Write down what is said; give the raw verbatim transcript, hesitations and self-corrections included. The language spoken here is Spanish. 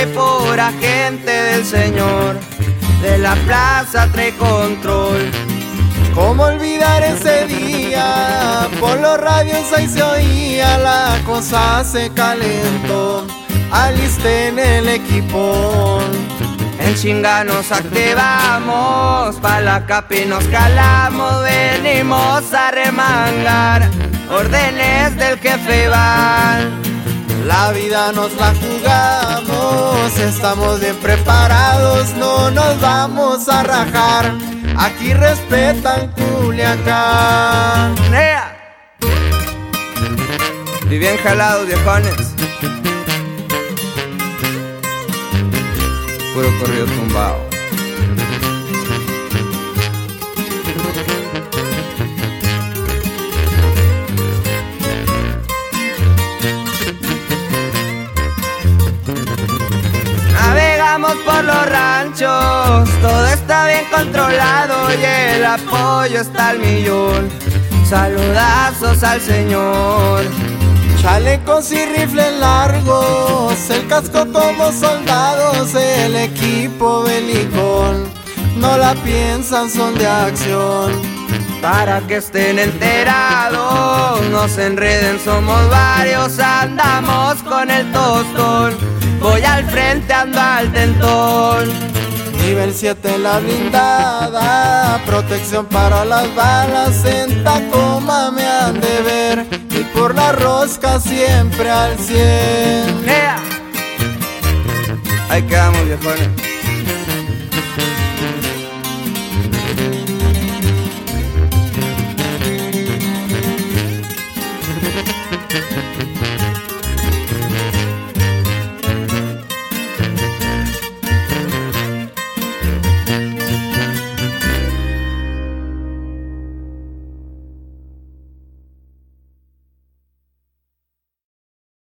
trae pura gente del Señor, de la plaza trae control. ¿Cómo olvidar ese día? Por los radios ahí se oía, la cosa se calentó. Alisten el equipo. En chinga nos activamos, pa' la capi nos calamos, venimos a remangar, órdenes del jefe van. La vida nos la jugamos, estamos bien preparados, no nos vamos a rajar. Aquí respetan Culiacán. ¡Nea! Y bien jalados, viejones. Puro corrido tumbado. Navegamos por los ranchos, todo está bien controlado y el apoyo está al millón. Saludazos al Señor. Chalecos y rifles largos, el casco como soldados, el equipo belicón. No la piensan, son de acción. Para que estén enterados, no se enreden, somos varios, andamos con el tostón. Voy al frente, ando al tentón. Nivel siete la blindada, protección para las balas, en Tacoma me han de ver, y por la rosca siempre al cien. ¡Nea! Ahí quedamos, viejones.